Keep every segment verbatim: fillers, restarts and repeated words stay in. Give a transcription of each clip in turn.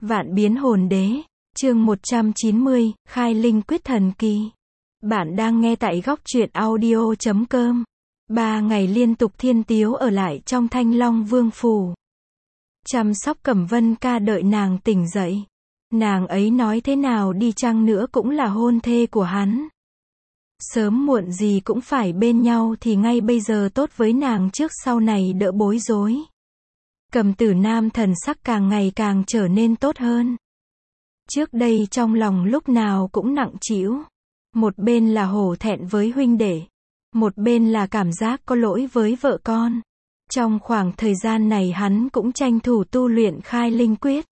Vạn biến hồn đế, chương một trăm chín mươi, khai linh quyết thần kỳ. Bạn đang nghe tại góc truyện audio chấm com. Ba ngày liên tục Thiên Tiếu ở lại trong Thanh Long Vương phủ. Chăm sóc Cẩm Vân Ca đợi nàng tỉnh dậy. Nàng ấy nói thế nào đi chăng nữa cũng là hôn thê của hắn. Sớm muộn gì cũng phải bên nhau thì ngay bây giờ tốt với nàng trước sau này đỡ bối rối. Cầm Tử Nam thần sắc càng ngày càng trở nên tốt hơn. Trước đây trong lòng lúc nào cũng nặng trĩu. Một bên là hổ thẹn với huynh đệ. Một bên là cảm giác có lỗi với vợ con. Trong khoảng thời gian này hắn cũng tranh thủ tu luyện khai linh quyết.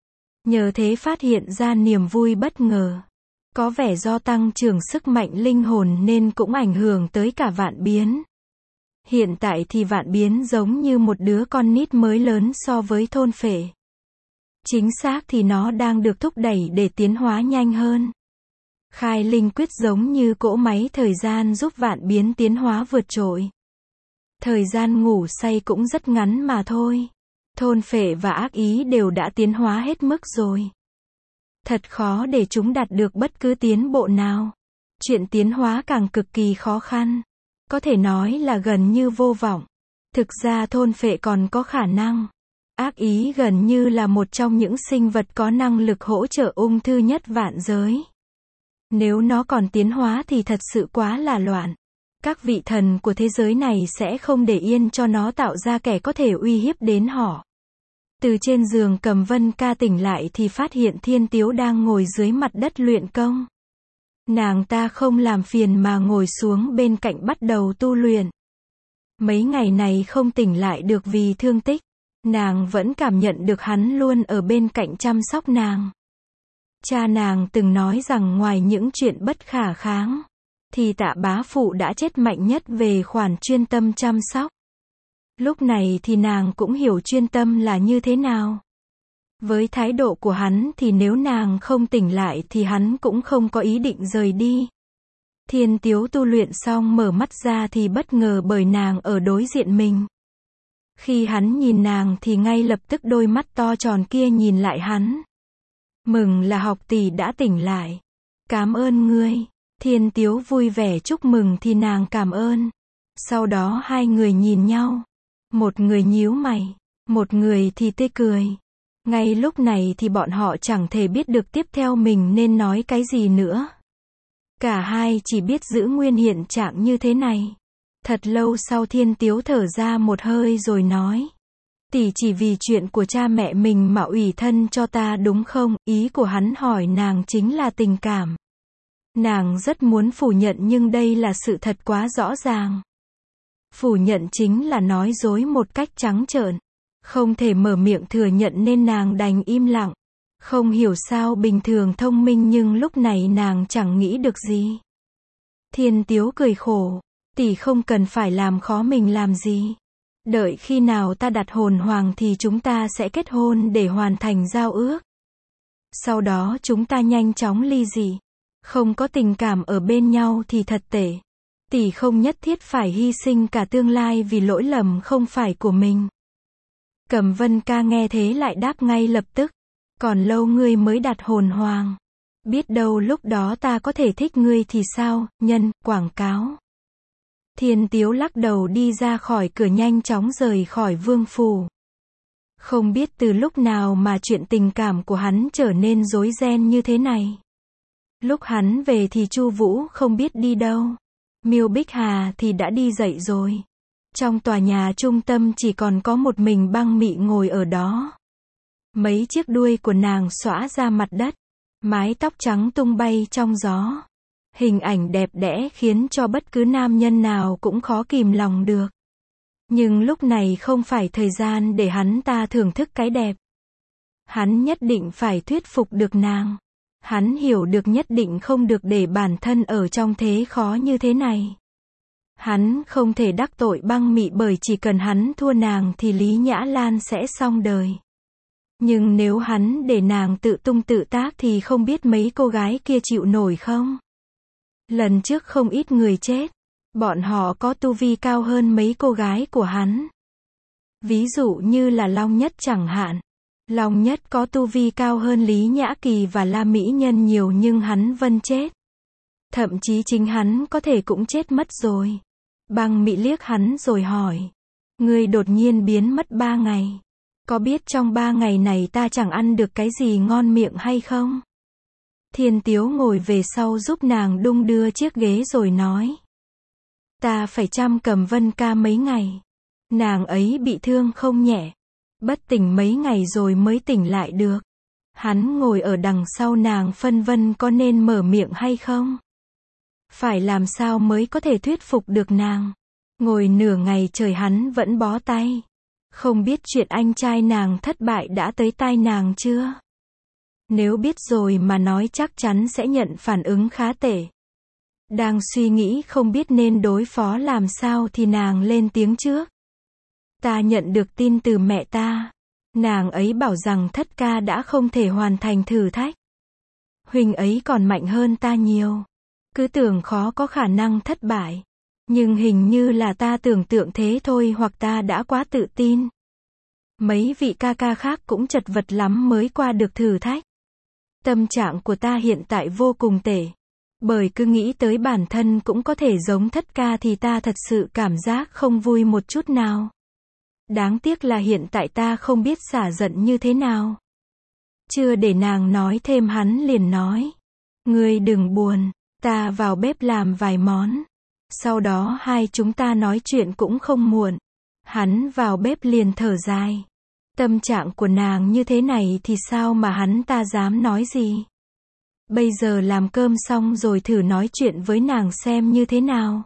Nhờ thế phát hiện ra niềm vui bất ngờ. Có vẻ do tăng trưởng sức mạnh linh hồn nên cũng ảnh hưởng tới cả Vạn Biến. Hiện tại thì Vạn Biến giống như một đứa con nít mới lớn so với thôn phệ. Chính xác thì nó đang được thúc đẩy để tiến hóa nhanh hơn. Khai linh quyết giống như cỗ máy thời gian giúp Vạn Biến tiến hóa vượt trội. Thời gian ngủ say cũng rất ngắn mà thôi. Thôn phệ và ác ý đều đã tiến hóa hết mức rồi. Thật khó để chúng đạt được bất cứ tiến bộ nào. Chuyện tiến hóa càng cực kỳ khó khăn. Có thể nói là gần như vô vọng. Thực ra thôn phệ còn có khả năng. Ác ý gần như là một trong những sinh vật có năng lực hỗ trợ ung thư nhất vạn giới. Nếu nó còn tiến hóa thì thật sự quá là loạn. Các vị thần của thế giới này sẽ không để yên cho nó tạo ra kẻ có thể uy hiếp đến họ. Từ trên giường Cẩm Vân Ca tỉnh lại thì phát hiện Thiên Tiếu đang ngồi dưới mặt đất luyện công. Nàng ta không làm phiền mà ngồi xuống bên cạnh bắt đầu tu luyện. Mấy ngày này không tỉnh lại được vì thương tích. Nàng vẫn cảm nhận được hắn luôn ở bên cạnh chăm sóc nàng. Cha nàng từng nói rằng ngoài những chuyện bất khả kháng, thì Tạ bá phụ đã chết mạnh nhất về khoản chuyên tâm chăm sóc. Lúc này thì nàng cũng hiểu chuyên tâm là như thế nào. Với thái độ của hắn thì nếu nàng không tỉnh lại thì hắn cũng không có ý định rời đi. Thiên Tiếu tu luyện xong mở mắt ra thì bất ngờ bởi nàng ở đối diện mình. Khi hắn nhìn nàng thì ngay lập tức đôi mắt to tròn kia nhìn lại hắn. Mừng là học tỷ đã tỉnh lại. Cảm ơn ngươi. Thiên Tiếu vui vẻ chúc mừng thì nàng cảm ơn. Sau đó hai người nhìn nhau. Một người nhíu mày, một người thì tươi cười. Ngay lúc này thì bọn họ chẳng thể biết được tiếp theo mình nên nói cái gì nữa. Cả hai chỉ biết giữ nguyên hiện trạng như thế này. Thật lâu sau Thiên Tiếu thở ra một hơi rồi nói. Tỷ chỉ vì chuyện của cha mẹ mình mà ủy thân cho ta đúng không? Ý của hắn hỏi nàng chính là tình cảm. Nàng rất muốn phủ nhận nhưng đây là sự thật quá rõ ràng. Phủ nhận chính là nói dối một cách trắng trợn. Không thể mở miệng thừa nhận nên nàng đành im lặng. Không hiểu sao bình thường thông minh nhưng lúc này nàng chẳng nghĩ được gì. Thiên Tiếu cười khổ. Tỷ không cần phải làm khó mình làm gì. Đợi khi nào ta đặt hồn hoàng thì chúng ta sẽ kết hôn để hoàn thành giao ước. Sau đó chúng ta nhanh chóng ly dị. Không có tình cảm ở bên nhau thì thật tệ. Tỷ không nhất thiết phải hy sinh cả tương lai vì lỗi lầm không phải của mình. Cẩm Vân Ca nghe thế lại đáp ngay lập tức. Còn lâu ngươi mới đặt hồn hoàng. Biết đâu lúc đó ta có thể thích ngươi thì sao, nhân, quảng cáo. Thiên Tiếu lắc đầu đi ra khỏi cửa nhanh chóng rời khỏi vương phủ. Không biết từ lúc nào mà chuyện tình cảm của hắn trở nên rối ren như thế này. Lúc hắn về thì Chu Vũ không biết đi đâu. Miêu Bích Hà thì đã đi dậy rồi. Trong tòa nhà trung tâm chỉ còn có một mình Băng Mị ngồi ở đó. Mấy chiếc đuôi của nàng xõa ra mặt đất. Mái tóc trắng tung bay trong gió. Hình ảnh đẹp đẽ khiến cho bất cứ nam nhân nào cũng khó kìm lòng được. Nhưng lúc này không phải thời gian để hắn ta thưởng thức cái đẹp. Hắn nhất định phải thuyết phục được nàng. Hắn hiểu được nhất định không được để bản thân ở trong thế khó như thế này. Hắn không thể đắc tội Băng Mị bởi chỉ cần hắn thua nàng thì Lý Nhã Lan sẽ xong đời. Nhưng nếu hắn để nàng tự tung tự tác thì không biết mấy cô gái kia chịu nổi không? Lần trước không ít người chết. Bọn họ có tu vi cao hơn mấy cô gái của hắn. Ví dụ như là Long Nhất chẳng hạn. Long Nhất có tu vi cao hơn Lý Nhã Kỳ và La Mỹ Nhân nhiều nhưng hắn vẫn chết. Thậm chí chính hắn có thể cũng chết mất rồi. Băng Mị liếc hắn rồi hỏi. Ngươi đột nhiên biến mất ba ngày. Có biết trong ba ngày này ta chẳng ăn được cái gì ngon miệng hay không? Thiên Tiếu ngồi về sau giúp nàng đung đưa chiếc ghế rồi nói. Ta phải chăm Cầm Vân ca mấy ngày. Nàng ấy bị thương không nhẹ. Bất tỉnh mấy ngày rồi mới tỉnh lại được. Hắn ngồi ở đằng sau nàng phân vân có nên mở miệng hay không? Phải làm sao mới có thể thuyết phục được nàng? Ngồi nửa ngày trời hắn vẫn bó tay. Không biết chuyện anh trai nàng thất bại đã tới tai nàng chưa? Nếu biết rồi mà nói chắc chắn sẽ nhận phản ứng khá tệ. Đang suy nghĩ không biết nên đối phó làm sao thì nàng lên tiếng trước. Ta nhận được tin từ mẹ ta. Nàng ấy bảo rằng thất ca đã không thể hoàn thành thử thách. Huynh ấy còn mạnh hơn ta nhiều. Cứ tưởng khó có khả năng thất bại. Nhưng hình như là ta tưởng tượng thế thôi hoặc ta đã quá tự tin. Mấy vị ca ca khác cũng chật vật lắm mới qua được thử thách. Tâm trạng của ta hiện tại vô cùng tệ. Bởi cứ nghĩ tới bản thân cũng có thể giống thất ca thì ta thật sự cảm giác không vui một chút nào. Đáng tiếc là hiện tại ta không biết xả giận như thế nào. Chưa để nàng nói thêm hắn liền nói. Ngươi đừng buồn, ta vào bếp làm vài món. Sau đó hai chúng ta nói chuyện cũng không muộn. Hắn vào bếp liền thở dài. Tâm trạng của nàng như thế này thì sao mà hắn ta dám nói gì. Bây giờ làm cơm xong rồi thử nói chuyện với nàng xem như thế nào.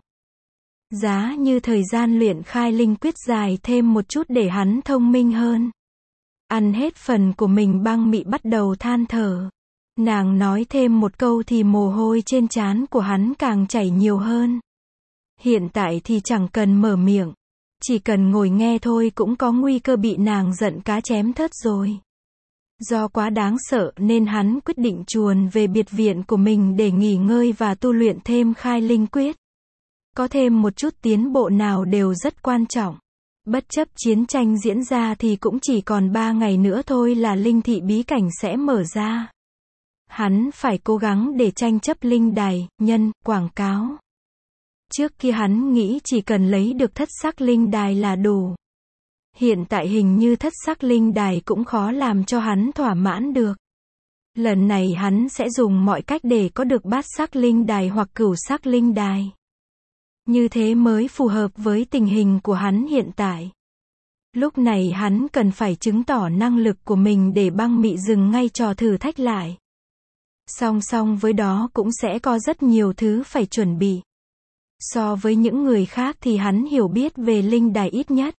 Giá như thời gian luyện khai linh quyết dài thêm một chút để hắn thông minh hơn. Ăn hết phần của mình Băng Mị bắt đầu than thở. Nàng nói thêm một câu thì mồ hôi trên trán của hắn càng chảy nhiều hơn. Hiện tại thì chẳng cần mở miệng. Chỉ cần ngồi nghe thôi cũng có nguy cơ bị nàng giận cá chém thớt rồi. Do quá đáng sợ nên hắn quyết định chuồn về biệt viện của mình để nghỉ ngơi và tu luyện thêm khai linh quyết. Có thêm một chút tiến bộ nào đều rất quan trọng. Bất chấp chiến tranh diễn ra thì cũng chỉ còn ba ngày nữa thôi là linh thị bí cảnh sẽ mở ra. Hắn phải cố gắng để tranh chấp linh đài, nhân, quảng cáo. Trước kia hắn nghĩ chỉ cần lấy được thất sắc linh đài là đủ. Hiện tại hình như thất sắc linh đài cũng khó làm cho hắn thỏa mãn được. Lần này hắn sẽ dùng mọi cách để có được bát sắc linh đài hoặc cửu sắc linh đài. Như thế mới phù hợp với tình hình của hắn hiện tại. Lúc này hắn cần phải chứng tỏ năng lực của mình để Băng Mị dừng ngay trò thử thách lại. Song song với đó cũng sẽ có rất nhiều thứ phải chuẩn bị. So với những người khác thì hắn hiểu biết về linh đài ít nhất.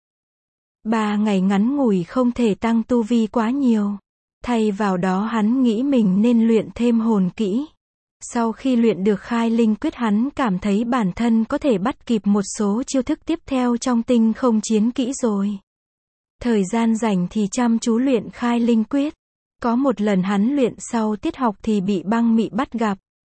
Ba ngày ngắn ngủi không thể tăng tu vi quá nhiều. Thay vào đó hắn nghĩ mình nên luyện thêm hồn kỹ. Sau khi luyện được khai linh quyết hắn cảm thấy bản thân có thể bắt kịp một số chiêu thức tiếp theo trong tinh không chiến kỹ rồi. Thời gian rảnh thì chăm chú luyện khai linh quyết. Có một lần hắn luyện sau tiết học thì bị Băng Mị bắt gặp.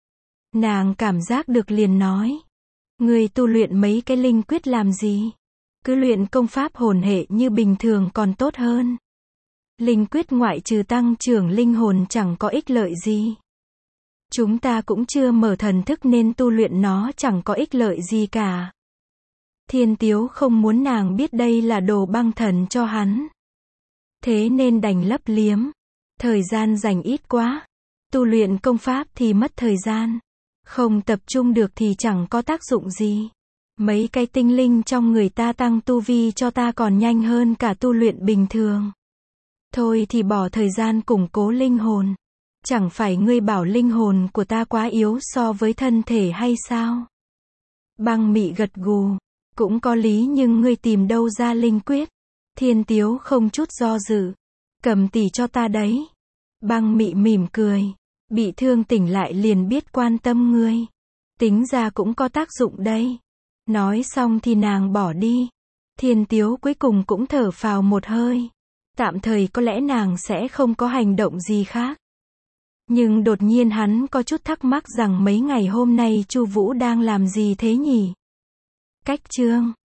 Nàng cảm giác được liền nói. Ngươi tu luyện mấy cái linh quyết làm gì? Cứ luyện công pháp hồn hệ như bình thường còn tốt hơn. Linh quyết ngoại trừ tăng trưởng linh hồn chẳng có ích lợi gì. Chúng ta cũng chưa mở thần thức nên tu luyện nó chẳng có ích lợi gì cả. Thiên Tiếu không muốn nàng biết đây là đồ băng thần cho hắn. Thế nên đành lấp liếm. Thời gian dành ít quá. Tu luyện công pháp thì mất thời gian. Không tập trung được thì chẳng có tác dụng gì. Mấy cái tinh linh trong người ta tăng tu vi cho ta còn nhanh hơn cả tu luyện bình thường. Thôi thì bỏ thời gian củng cố linh hồn. Chẳng phải ngươi bảo linh hồn của ta quá yếu so với thân thể hay sao? Băng Mị gật gù. Cũng có lý nhưng ngươi tìm đâu ra linh quyết? Thiên Tiếu không chút do dự. Cầm tỷ cho ta đấy. Băng Mị mỉm cười. Bị thương tỉnh lại liền biết quan tâm ngươi. Tính ra cũng có tác dụng đây. Nói xong thì nàng bỏ đi. Thiên Tiếu cuối cùng cũng thở phào một hơi. Tạm thời có lẽ nàng sẽ không có hành động gì khác. Nhưng đột nhiên hắn có chút thắc mắc rằng mấy ngày hôm nay Chu Vũ đang làm gì thế nhỉ? Cách chương